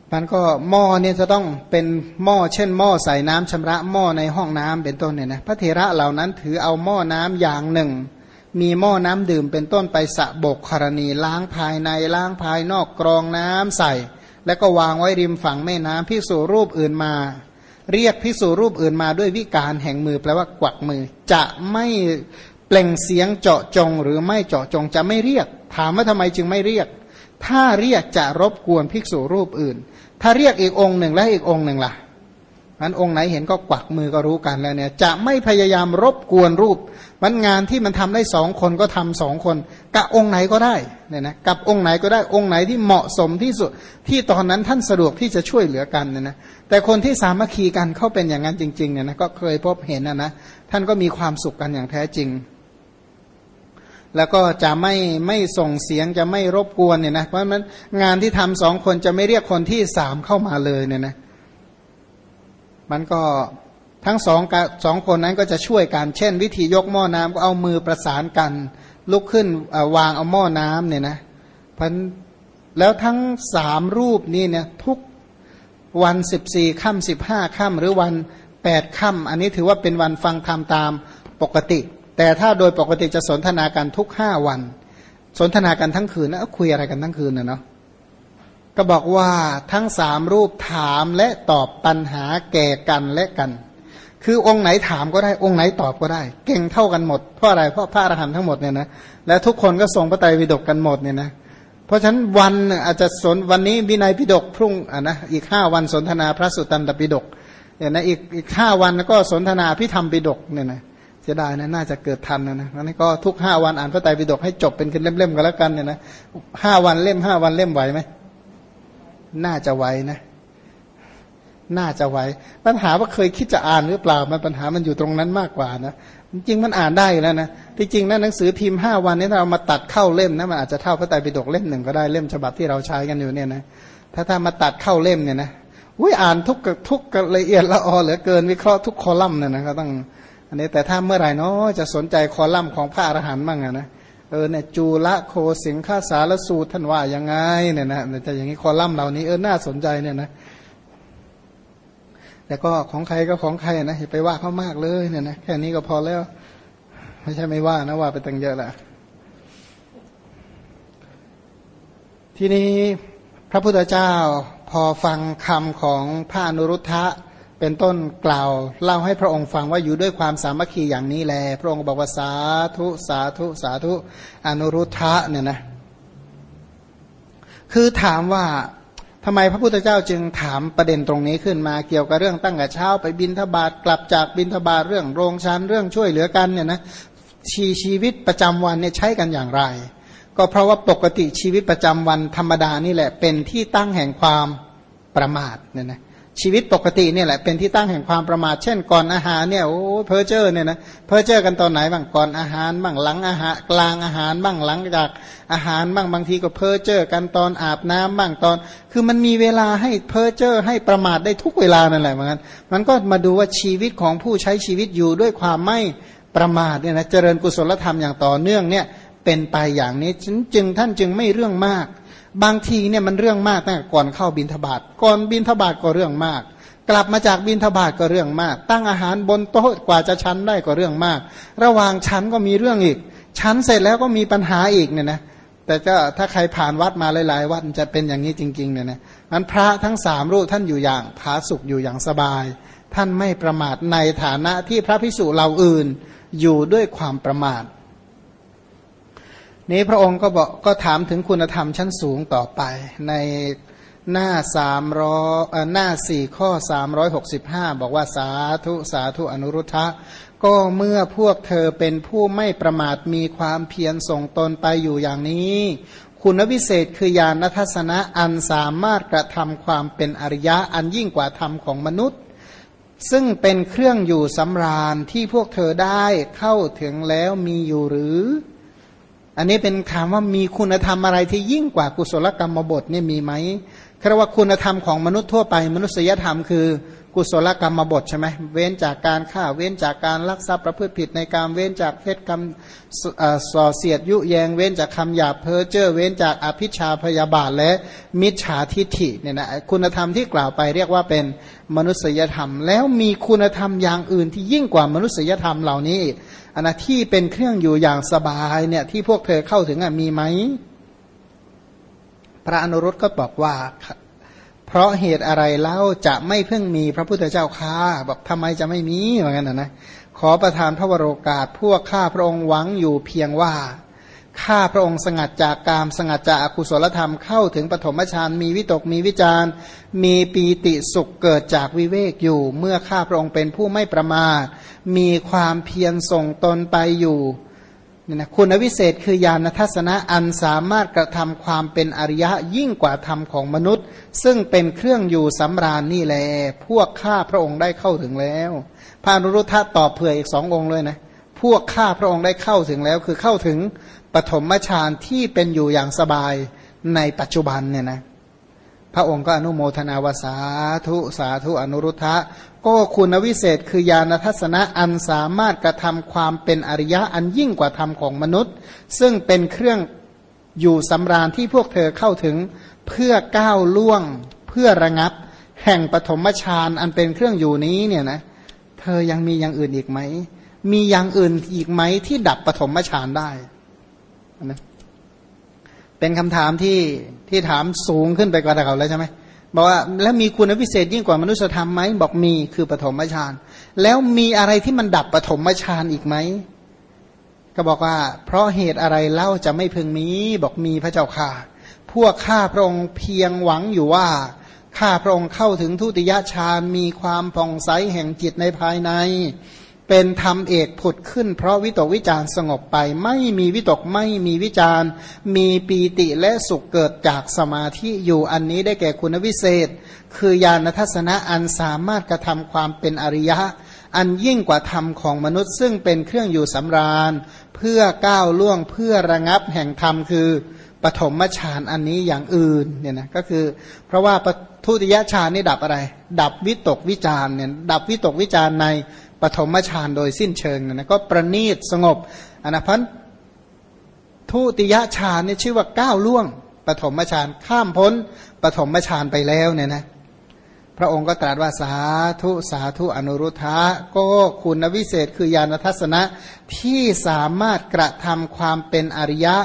มันก็หม้อเนี่ยจะต้องเป็นหม้อเช่นหม้อใส่น้ำชำระหม้อในห้องน้ำเป็นต้นเนี่ยนะพระเถระเหล่านั้นถือเอาหม้อน้ำอย่างหนึ่งมีหม้อน้ำดื่มเป็นต้นไปสะบกกรณีล้างภายในล้างภายนอกกรองน้ำใส่แล้วก็วางไว้ริมฝั่งแม่น้ำภิกษุรูปอื่นมาเรียกภิกษุรูปอื่นมาด้วยวิการแห่งมือแปลว่ากวักมือจะไม่เปล่งเสียงเจาะจงหรือไม่เจาะจงจะไม่เรียกถามว่าทำไมจึงไม่เรียกถ้าเรียกจะรบกวนภิกษุรูปอื่นถ้าเรียกอีกองค์หนึ่งและอีกองค์หนึ่งล่ะนั้นองค์ไหนเห็นก็กวักมือก็รู้กันแล้วเนี่ยจะไม่พยายามรบกวนรูปมันงานที่มันทำได้สองคนก็ทำสองคนกับองค์ไหนก็ได้เนี่ยนะกับองค์ไหนก็ได้องค์ไหนที่เหมาะสมที่สุดที่ตอนนั้นท่านสะดวกที่จะช่วยเหลือกันเนี่ยนะแต่คนที่สามัคคีกันเขาเป็นอย่างนั้นจริงๆเนี่ยนะก็เคยพบเห็นนะท่านก็มีความสุขกันอย่างแท้จริงแล้วก็จะไม่ส่งเสียงจะไม่รบกวนเนี่ยนะเพราะฉะนั้นงานที่ทำสองคนจะไม่เรียกคนที่สามเข้ามาเลยเนี่ยนะมันก็ทั้งสองคนนั้นก็จะช่วยกันเช่นวิธียกหม้อน้ำก็เอามือประสานกันลุกขึ้นวางเอาหม้อน้ำเนี่ยนะพันแล้วทั้งสามรูปนี้เนี่ยทุกวัน14 ค่ำ15 ค่ำหรือวัน8 ค่ำอันนี้ถือว่าเป็นวันฟังธรรมตามปกติแต่ถ้าโดยปกติจะสนทนากันทุก5 วันสนทนากันทั้งคืนนะคุยอะไรกันทั้งคืนนะเนาะก็บอกว่าทั้งสามรูปถามและตอบปัญหาแก่กันและกันคือองค์ไหนถามก็ได้องค์ไหนตอบก็ได้เก่งเท่ากันหมดเพราะอะไรเพราะพระอรหันต์ทั้งหมดเนี่ยนะและทุกคนก็ทรงพระไตรปิฎกกันหมดเนี่ยนะเพราะฉะนั้นวันอาจจะวันนี้วินัยปิฎกพรุ่งนะอีก5 วันสนทนาพระสุตตันตปิฎกเนี่ยนะอีก5 วันก็สนทนาพิธรรมปิฎกเนี่ยนะเสียดายนะน่าจะเกิดทันนะนั่นก็ทุก5 วันอ่านพระไตรปิฎกให้จบเป็นเล่มๆกันแล้วกันเนี่ยนะ5 วันเล่ม5 วันเล่มไหวไหมน่าจะไหวนะน่าจะไหวปัญหาว่าเคยคิดจะอ่านหรือเปล่ามันปัญหามันอยู่ตรงนั้นมากกว่านะจริงมันอ่านได้แล้วนะที่จริงนะหนังสือพิมพ์5 วันนี้ถ้าเอามาตัดเข้าเล่มนะมันอาจจะเท่าพระไตรปิฎกเล่มหนึ่งก็ได้เล่มฉบับที่เราใช้กันอยู่เนี่ยนะถ้ามาตัดเข้าเล่มเนี่ยนะอ่านทุกละเอียดละออเหลือเกินวิเคราะห์ทุกคอลัมน์เนี่ยนะก็ต้องอันนี้แต่ถ้าเมื่อไหร่เนาะจะสนใจคอลัมน์ของพระอรหันต์บ้างนะเนี่ยจูละโคสิงฆาสารสูตรท่านว่ายังไงเนี่ยนะจะอย่างนี้คอลัมน์เหล่านี้น่าสนใจเนี่ยนะแต่ก็ของใครก็ของใครนะอย่าไปว่าเขามากเลยเนี่ยนะแค่นี้ก็พอแล้วไม่ใช่ไม่ว่านะว่าไปตั้งเยอะแหละทีนี้พระพุทธเจ้าพอฟังคำของพระอนุรุทธะเป็นต้นกล่าวเล่าให้พระองค์ฟังว่าอยู่ด้วยความสามัคคีอย่างนี้แลพระองค์บอกว่าสาธุสาธุสาธุอนุรุทธะเนี่ยนะคือถามว่าทำไมพระพุทธเจ้าจึงถามประเด็นตรงนี้ขึ้นมาเกี่ยวกับเรื่องตั้งแต่เช้าไปบิณฑบาตกลับจากบิณฑบาตเรื่องโรงชั้นเรื่องช่วยเหลือกันเนี่ยนะชีวิตประจำวันเนี่ยใช้กันอย่างไรก็เพราะว่าปกติชีวิตประจำวันธรรมดานี่แหละเป็นที่ตั้งแห่งความประมาทเนี่ยนะชีวิตปกติเนี่ยแหละเป็นที่ตั้งแห่งความประมาทเช่นก่อนอาหารเนี่ยโอ้เพ้อเจ้อเนี่ยนะเพ้อเจ้อกันตอนไหนบ้างก่อนอาหารบ้างหลังอาหารกลางอาหารบ้างหลังจากอาหารบ้างบางทีก็เพ้อเจ้อกันตอนอาบน้ำบ้างตอนคือมันมีเวลาให้เพ้อเจ้อให้ประมาทได้ทุกเวลานั่นแหละเหมือนกันมันก็มาดูว่าชีวิตของผู้ใช้ชีวิตอยู่ด้วยความไม่ประมาทเนี่ยนะเจริญกุศลธรรมอย่างต่อเนื่องเนี่ยเป็นไปอย่างนี้ท่านจึงไม่เรื่องมากบางทีเนี่ยมันเรื่องมากตั้งแต่ก่อนเข้าบิณฑบาตก่อนบิณฑบาตก็เรื่องมากกลับมาจากบิณฑบาตก็เรื่องมากตั้งอาหารบนโต๊ะกว่าจะชั้นได้ก็เรื่องมากระหว่างชั้นก็มีเรื่องอีกชั้นเสร็จแล้วก็มีปัญหาอีกเนี่ยนะแต่ก็ถ้าใครผ่านวัดมาหลายๆวัดจะเป็นอย่างนี้จริงๆเนี่ยนะนั้นพระทั้ง3 รูปท่านอยู่อย่างผาสุกอยู่อย่างสบายท่านไม่ประมาทในฐานะที่พระภิกษุเหล่าอื่นอยู่ด้วยความประมาทนี้พระองค์ก็ถามถึงคุณธรรมชั้นสูงต่อไปในหน้า4 ข้อ 365บอกว่าสาธุสาธุอนุรุทธะก็เมื่อพวกเธอเป็นผู้ไม่ประมาทมีความเพียรส่งตนไปอยู่อย่างนี้คุณวิเศษคือญาณทัศนะอันสามารถกระทำความเป็นอริยะอันยิ่งกว่าธรรมของมนุษย์ซึ่งเป็นเครื่องอยู่สำราญที่พวกเธอได้เข้าถึงแล้วมีอยู่หรืออันนี้เป็นถามว่ามีคุณธรรมอะไรที่ยิ่งกว่ากุศลกรรมบทเนี่ยมีไหมเรียกว่าคุณธรรมของมนุษย์ทั่วไปมนุษยธรรมคือกุศลกรรมบทใช่ไหมเว้นจากการฆ่าเว้นจากการลักทรัพย์ประพฤติผิดในการเว้นจากเพศกรรมส่อเสียดยุแยงเว้นจากคำหยาบเพ้อเจ้อเว้นจากอภิชฌาพยาบาทและมิจฉาทิฏฐิเนี่ยนะคุณธรรมที่กล่าวไปเรียกว่าเป็นมนุษยธรรมแล้วมีคุณธรรมอย่างอื่นที่ยิ่งกว่ามนุษยธรรมเหล่านี้อันนะที่เป็นเครื่องอยู่อย่างสบายเนี่ยที่พวกเธอเข้าถึงมีไหมพระอนุรุตก็บอกว่าเพราะเหตุอะไรเล่าจะไม่เพิ่งมีพระพุทธเจ้าข้าบอกทำไมจะไม่มีเหมือนกันนะขอประทานพระวโรกาสพวกข้าพระองค์หวังอยู่เพียงว่าข้าพระองค์สงัดจากกามสงัดจากอกุศลธรรมเข้าถึงปฐมฌานมีวิตกมีวิจารมีปีติสุขเกิดจากวิเวกอยู่เมื่อข้าพระองค์เป็นผู้ไม่ประมาทมีความเพียรส่งตนไปอยู่คุณวิเศษคือญาณทัศนะอันสามารถกระทำความเป็นอริยะยิ่งกว่าธรรมของมนุษย์ซึ่งเป็นเครื่องอยู่สำราญนี่แลพวกข้าพระองค์ได้เข้าถึงแล้วพระอนุรุทธะตอบเผื่ออีกสององค์เลยนะพวกข้าพระองค์ได้เข้าถึงแล้วคือเข้าถึงปฐมฌานที่เป็นอยู่อย่างสบายในปัจจุบันเนี่ยนะพระองค์ก็อนุโมทนาวาสาธุสาธุอนุรุทธะก็คุณวิเศษคือญาณทัศนะอันสามารถกระทำความเป็นอริยะอันยิ่งกว่าธรรมของมนุษย์ซึ่งเป็นเครื่องอยู่สำราญที่พวกเธอเข้าถึงเพื่อก้าวล่วงเพื่อระงับแห่งปฐมฌานอันเป็นเครื่องอยู่นี้เนี่ยนะเธอยังมีอย่างอื่นอีกไหมมีอย่างอื่นอีกไหมที่ดับปฐมฌานได้นะเป็นคำถามที่ถามสูงขึ้นไปกว่าเขาแล้วใช่ไหมบอกว่าแล้วมีคุณวิเศษยิ่งกว่ามนุษยธรรมไหมบอกมีคือปฐมฌานแล้วมีอะไรที่มันดับปฐมฌานอีกไหมก็บอกว่าเพราะเหตุอะไรเล่าจะไม่พึงมีบอกมีพระเจ้าค่ะพวกข้าพระองค์เพียงหวังอยู่ว่าข้าพระองค์เข้าถึงทุติยฌานมีความผ่องใสแห่งจิตในภายในเป็นธรรมเอกผุดขึ้นเพราะวิตกวิจารสงบไปไม่มีวิตกไม่มีวิจารมีปีติและสุขเกิดจากสมาธิอยู่อันนี้ได้แก่คุณวิเศษคือญาณทัศนะอันสามารถกระทำความเป็นอริยะอันยิ่งกว่าธรรมของมนุษย์ซึ่งเป็นเครื่องอยู่สำราญเพื่อก้าวล่วงเพื่อระงับแห่งธรรมคือปฐมฌานอันนี้อย่างอื่นเนี่ยนะก็คือเพราะว่าทุติยฌานนี่ดับอะไรดับวิตกวิจารเนี่ยดับวิตกวิจารในปฐมฌานโดยสิ้นเชิงนะก็ประณีตสงบนะพันทุติยฌานนี่ชื่อว่าก้าวล่วงปฐมฌานข้ามพ้นปฐมฌานไปแล้วเนี่ยนะพระองค์ก็ตรัสว่าสาธุสาธุอนุรุทธะก็คุณวิเศษคือญาณทัศนะที่สามารถกระทำความเป็นอริยะ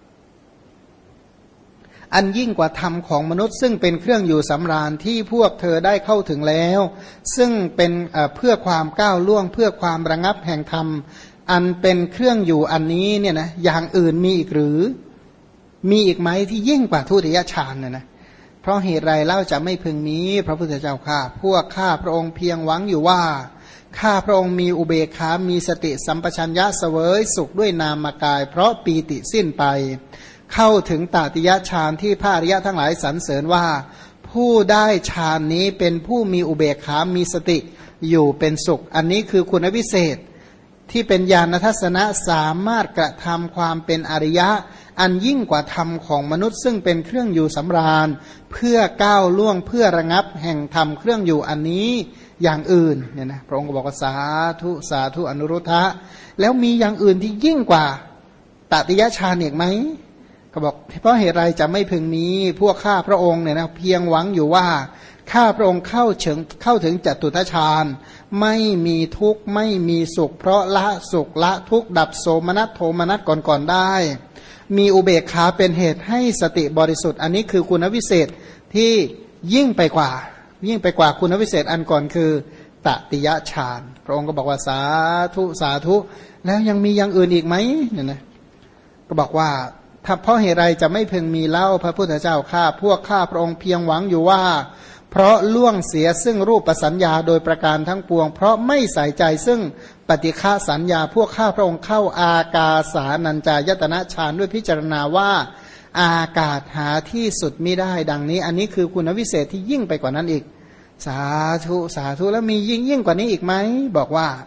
อันยิ่งกว่าธรรมของมนุษย์ซึ่งเป็นเครื่องอยู่สำราญที่พวกเธอได้เข้าถึงแล้วซึ่งเป็นเพื่อความก้าวล่วงเพื่อความระงับแห่งธรรมอันเป็นเครื่องอยู่อันนี้เนี่ยนะอย่างอื่นมีอีกหรือมีอีกไหมที่ยิ่งกว่าทุติยฌานเนี่ยนะเพราะเหตุไรเล่าจะไม่พึงมีพระพุทธเจ้าข้าพวกข้าพระองค์เพียงหวังอยู่ว่าข้าพระองค์มีอุเบกขามีสติสัมปชัญญะเสวยสุขด้วยนามกายเพราะปีติสิ้นไปเข้าถึงตติยฌานที่พระอริยะทั้งหลายสรรเสริญว่าผู้ได้ฌานนี้เป็นผู้มีอุเบกขามีสติอยู่เป็นสุขอันนี้คือคุณวิเศษที่เป็นญาณทัศนะสามารถกระทำความเป็นอริยะอันยิ่งกว่าธรรมของมนุษย์ซึ่งเป็นเครื่องอยู่สำราญเพื่อก้าวล่วงเพื่อระงับแห่งธรรมเครื่องอยู่อันนี้อย่างอื่นเนี่ยนะพระองค์ก็บอกว่าสาธุสาธุอนุรุทธะแล้วมีอย่างอื่นที่ยิ่งกว่าตติยฌานอีกไหมก็บอกเพราะเหตุไรจะไม่พึงมีพวกข้าพระองค์เนี่ยนะเพียงหวังอยู่ว่าข้าพระองค์เข้าถึงจตุตฌานไม่มีทุกข์ไม่มีสุขเพราะละสุขละทุกข์ดับโสมนัสโทมนัสก่อนได้มีอุเบกขาเป็นเหตุให้สติบริสุทธิ์อันนี้คือคุณวิเศษที่ยิ่งไปกว่าคุณวิเศษอันก่อนคือตติยฌานพระองค์ก็บอกว่าสาธุสาธุแล้วยังมีอย่างอื่นอีกไหมเนี่ยนะก็บอกว่าถ้าเพราะเหตุไรจะไม่พึงมีเล่าพระพุทธเจ้าข้าพวกข้าพระองค์เพียงหวังอยู่ว่าเพราะล่วงเสียซึ่งรูปสัญญาโดยประการทั้งปวงเพราะไม่ใส่ใจซึ่งปฏิฆาสัญญาพวกข้าพระองค์เข้าอากาสานัญจายตนะฌานด้วยพิจารณาว่าอากาศหาที่สุดมิได้ดังนี้อันนี้คือคุณวิเศษที่ยิ่งไปกว่านั้นอีกสาธุสาธุแล้วมียิ่งกว่านี้อีกไหมบอกว่า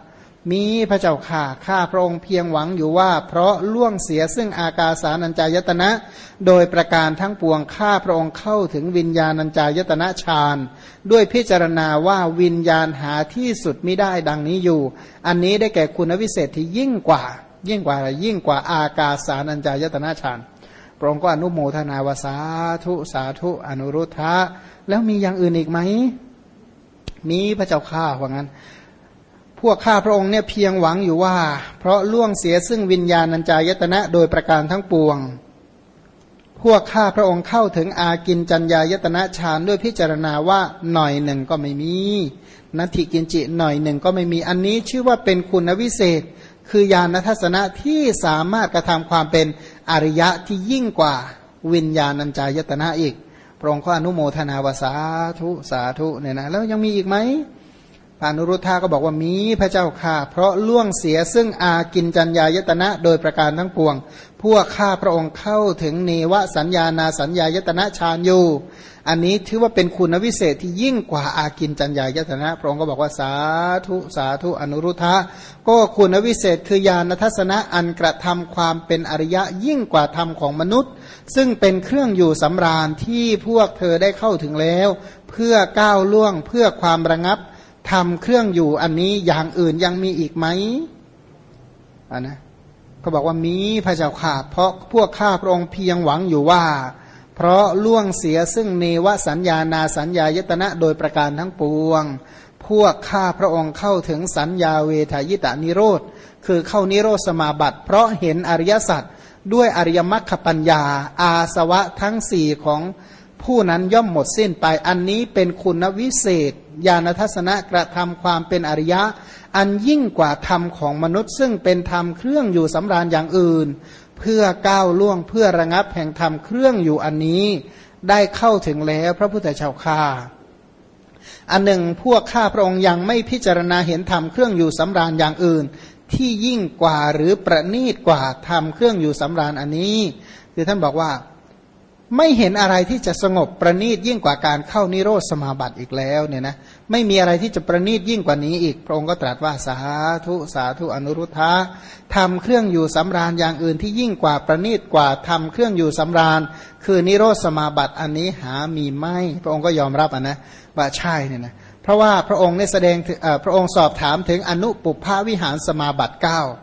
มีพระเจ้าข่าข้าพระองค์เพียงหวังอยู่ว่าเพราะล่วงเสียซึ่งอากาสานัญจายตนะโดยประการทั้งปวงข้าพระองค์เข้าถึงวิญญาณัญจายตนะฌานด้วยพิจารณาว่าวิญญาณหาที่สุดมิได้ดังนี้อยู่อันนี้ได้แก่คุณวิเศษที่ยิ่งกว่าอะไรยิ่งกว่าอากาสานัญจายตนะฌานพระองค์ก็อนุโมทนาวาสาธุสาธุอนุรุทธะแล้วมีอย่างอื่นอีกไหมมีพระเจ้าข้าว่างั้นพวกข้าพระองค์เนี่ยเพียงหวังอยู่ว่าเพราะล่วงเสียซึ่งวิญญาณัญจายตนะโดยประการทั้งปวงพวกข้าพระองค์เข้าถึงอากินจัญญายตนะฌานด้วยพิจารณาว่าหน่อยหนึ่งก็ไม่มีนัตถิกินจิหน่อยหนึ่งก็ไม่มีอันนี้ชื่อว่าเป็นคุณวิเศษคือญาณทัศนะที่สามารถกระทำความเป็นอริยะที่ยิ่งกว่าวิญญาณัญจายตนะอีกพระองค์ก็อนุโมทนาวาสาธุสาธุเนี่ยนะแล้วยังมีอีกไหมอนุรุทธะก็บอกว่ามีพระเจ้าค่ะเพราะล่วงเสียซึ่งอากินจัญญายตนะโดยประการทั้งปวงพวกข้าพระองค์เข้าถึงเนวสัญญานาสัญญายตนะฌานอยู่อันนี้ถือว่าเป็นคุณวิเศษที่ยิ่งกว่าอากินจัญญายตนะพระองค์ก็บอกว่าสาธุสาธุอนุรุทธะก็คุณวิเศษคือญาณทัศนะอันกระทำความเป็นอริยะยิ่งกว่าธรรมของมนุษย์ซึ่งเป็นเครื่องอยู่สำราญที่พวกเธอได้เข้าถึงแล้วเพื่อก้าวล่วงเพื่อความระงับทำเครื่องอยู่อันนี้อย่างอื่นยังมีอีกไหมนะเขาบอกว่ามีพระเจ้าข่าเพราะพวกข้าพระองค์เพียงหวังอยู่ว่าเพราะล่วงเสียซึ่งเนวสัญญานาสัญญายตนะโดยประการทั้งปวงพวกข้าพระองค์เข้าถึงสัญญาเวทายตานิโรธคือเข้านิโรธสมาบัติเพราะเห็นอริยสัจด้วยอริยมรรคปัญญาอาสวะทั้งสี่ของผู้นั้นย่อมหมดสิ้นไปอันนี้เป็นคุณวิเศษญาณทัศนะกระทำความเป็นอริยะอันยิ่งกว่าธรรมของมนุษย์ซึ่งเป็นธรรมเครื่องอยู่สำราญอย่างอื่นเพื่อก้าวล่วงเพื่อระงับแห่งธรรมเครื่องอยู่อันนี้ได้เข้าถึงแล้วพระพุทธเจ้าข้าอันหนึ่งพวกข้าพระองค์ยังไม่พิจารณาเห็นธรรมเครื่องอยู่สำราญอย่างอื่นที่ยิ่งกว่าหรือประณีตกว่าธรรมเครื่องอยู่สำราญอันนี้คือท่านบอกว่าไม่เห็นอะไรที่จะสงบประณีตยิ่งกว่าการเข้านิโรธสมาบัติอีกแล้วเนี่ยนะไม่มีอะไรที่จะประณีตยิ่งกว่านี้อีกพระองค์ก็ตรัสว่าสาธุสาธุอนุรุทธะทำเครื่องอยู่สำราญอย่างอื่นที่ยิ่งกว่าประณีตกว่าทำเครื่องอยู่สำราญคือนิโรธสมาบัติอันนี้หามีไม่พระองค์ก็ยอมรับนะว่าใช่เนี่ยนะเพราะว่าพระองค์ได้แสดงพระองค์สอบถามถึงอนุปุพพวิหารสมาบัติ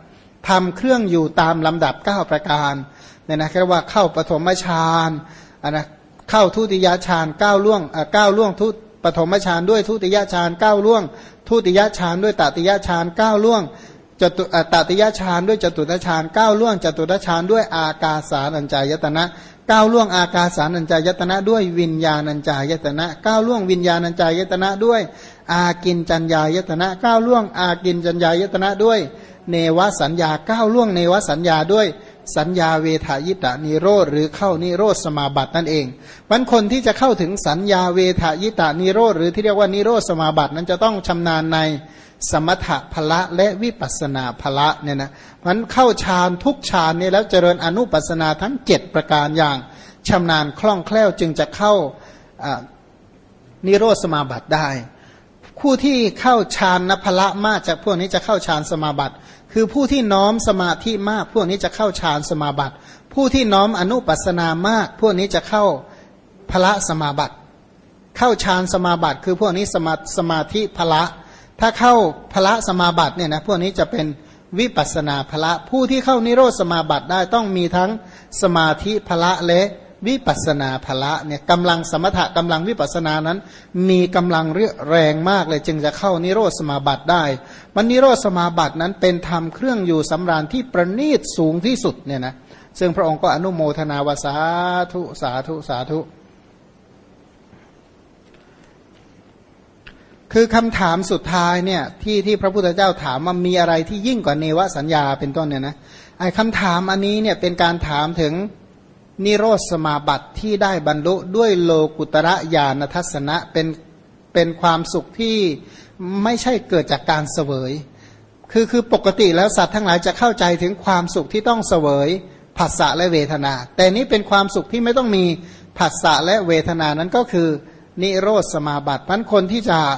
9ทำเครื่องอยู่ตามลำดับ9ประการเนี่ยนะเรียกว่าเข้าปฐมฌานนะเข้าทุติยฌานก้าวล่วงทุปฐมฌานด้วยทุติยฌานก้าวล่วงทุติยฌานด้วยตติยฌานก้าวล่วงตติยฌานด้วยจตุตฌานก้าวล่วงจตุตฌานด้วยอากาสานัญจายตนะก้าวล่วงอากาสานัญจายตนะด้วยวิญญาณัญจายตนะก้าวล่วงวิญญาณัญจายตนะด้วยอากินจัญญายตนะก้าวล่วงอากินจัญญายตนะด้วยเนวสัญญาก้าวล่วงเนวสัญญาด้วยสัญญาเวทายตานิโรธหรือเข้านิโรธสมาบัตินั่นเองวันคนที่จะเข้าถึงสัญญาเวทายตานิโรธหรือที่เรียกว่านิโรธสมาบัตินั้นจะต้องชำนาญในสมถะพละและวิปัสสนาพละเนี่ยนะมันเข้าฌานทุกฌานนี่แล้วเจริญอนุปัสสนาทั้ง7ประการอย่างชำนาญคล่องแคล่วจึงจะเข้านิโรธสมาบัติได้ผู้ที่เข้าฌานพละมากจากพวกนี้จะเข้าฌานสมาบัติคือผู้ที่น้อมสมาธิมากพวกนี้จะเข้าฌานสมาบัติผู้ที่น้อมอนุปัสสนามากพวกนี้จะเข้าพละสมาบัติเข้าฌานสมาบัติคือพวกนี้สมาธิพละถ้าเข้าพละสมาบัติเนี่ยนะพวกนี้จะเป็นวิปัสสนาพละผู้ที่เข้านิโรธสมาบัติได้ต้องมีทั้งสมาธิพละและวิปัสสนาพละเนี่ยกำลังสมถะกำลังวิปัสสนานั้นมีกำลังแรงมากเลยจึงจะเข้านิโรธสมาบัติได้มันนิโรธสมาบัตินั้นเป็นธรรมเครื่องอยู่สำราญที่ประณีตสูงที่สุดเนี่ยนะซึ่งพระองค์ก็อนุโมทนาวาสาธุสาธุสาธุคือคำถามสุดท้ายเนี่ยที่พระพุทธเจ้าถามว่ามีอะไรที่ยิ่งกว่าเนวสัญญาเป็นต้นเนี่ยนะไอ้คำถามอันนี้เนี่ยเป็นการถามถึงนิโรธสมาบัติที่ได้บรรลุด้วยโลกุตระญาณทัศนะเป็นความสุขที่ไม่ใช่เกิดจากการเสวยคือปกติแล้วสัตว์ทั้งหลายจะเข้าใจถึงความสุขที่ต้องเสวยผัสสะและเวทนาแต่นี้เป็นความสุขที่ไม่ต้องมีผัสสะและเวทนานั้นก็คือนิโรธสมาบัติเพราะคนที่จะ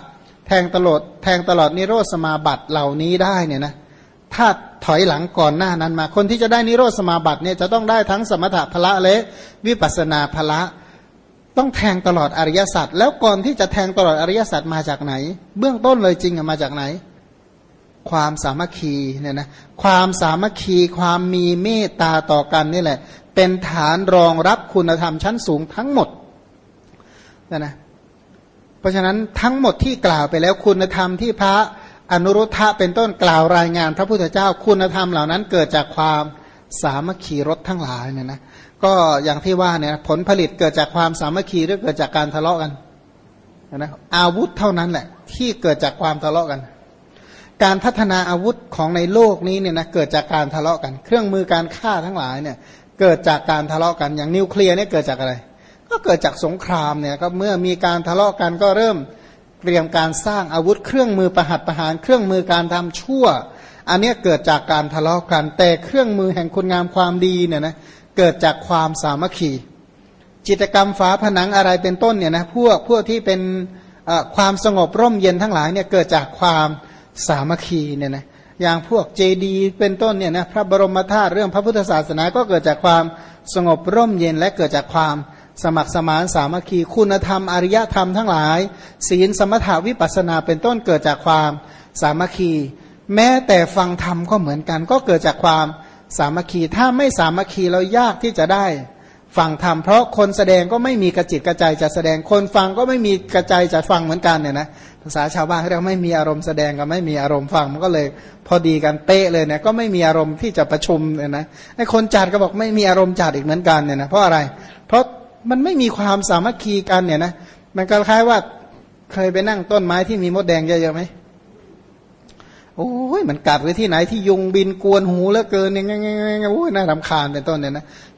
แทงตลอดนิโรธสมาบัติเหล่านี้ได้เนี่ยนะถ้าถอยหลังก่อนหน้านั้นมาคนที่จะได้นิโรธสมาบัติเนี่ยจะต้องได้ทั้งสมถะพละและวิปัสสนาพละต้องแทงตลอดอริยสัจแล้วก่อนที่จะแทงตลอดอริยสัจมาจากไหนเบื้องต้นเลยจริงมาจากไหนความสามัคคีเนี่ยนะความสามัคคีความมีเมตตาต่อกันนี่แหละเป็นฐานรองรับคุณธรรมชั้นสูงทั้งหมดนะเพราะฉะนั้นทั้งหมดที่กล่าวไปแล้วคุณธรรมที่พระอนุรุทธะเป็นต้นกล่าวรายงานพระพุทธเจ้าคุณธรรมเหล่านั้นเกิดจากความสามัคคีรสทั้งหลายเนี่ยนะก็อย่างที่ว่าเนี่ยผลผลิตเกิดจากความสามัคคีหรือเกิดจากการทะเลาะกันนะอาวุธเท่านั้นแหละที่เกิดจากความทะเลาะกันการพัฒนาอาวุธของในโลกนี้เนี่ยนะเกิดจากการทะเลาะกันเครื่องมือการฆ่าทั้งหลายเนี่ยเกิดจากการทะเลาะกันอย่างนิวเคลียร์เนี่ยเกิดจากอะไรก็เกิดจากสงครามเนี่ยก็เมื่อมีการทะเลาะกันก็เริ่มเตรียมการสร้างอาวุธเครื่องมือประหัตประหารเครื่องมือการทำชั่วอันนี้เกิดจากการทะเลาะกันแต่เครื่องมือแห่งคุณงามความดีเนี่ยนะเกิดจากความสามัคคีจิตรกรรมฝาผนังอะไรเป็นต้นเนี่ยนะพวกที่เป็นความสงบร่มเย็นทั้งหลายเนี่ยเกิดจากความสามัคคีเนี่ยนะอย่างพวกเจดีย์เป็นต้นเนี่ยนะพระบรมธาตุเรื่องพระพุทธศาสนาก็เกิดจากความสงบร่มเย็นและเกิดจากความสมัครสมานสามัคคีคุณธรรมอริยธรรมทั้งหลายศีลสมถาวิปัสสนาเป็นต้นเกิดจากความสามัคคีแม้แต่ฟังธรรมก็เหมือนกันก็เกิดจากความสามัคคีถ้าไม่สามัคคีเรายากที่จะได้ฟังธรรมเพราะคนแสดงก็ไม่มีกระจิตกระใจจะแสดงคนฟังก็ไม่มีกระใจจะฟังเหมือนกันเนี่ยนะภาษาชาวบ้านเราไม่มีอารมณ์แสดงกับไม่มีอารมณ์ฟังมันก็เลยพอดีกันเป๊ะเลยเนี่ยก็ไม่มีอารมณ์ที่จะประชุมเนี่ยนะไอ้คนจัดก็บอกไม่มีอารมณ์จัดอีกเหมือนกันเนี่ยนะเพราะอะไรเพราะมันไม่มีความสามัคคีกันเนี่ยนะมันก็คล้ายว่าเคยไปนั่งต้นไม้ที่มีมดแดงเยอะๆไหมโอ้ยมันกัดไว้ที่ไหนที่ยุงบินกวนหูเหลือเกินเนี่ยโอ้ยน่ารำคาญเป็นต้นเนี่ยนะ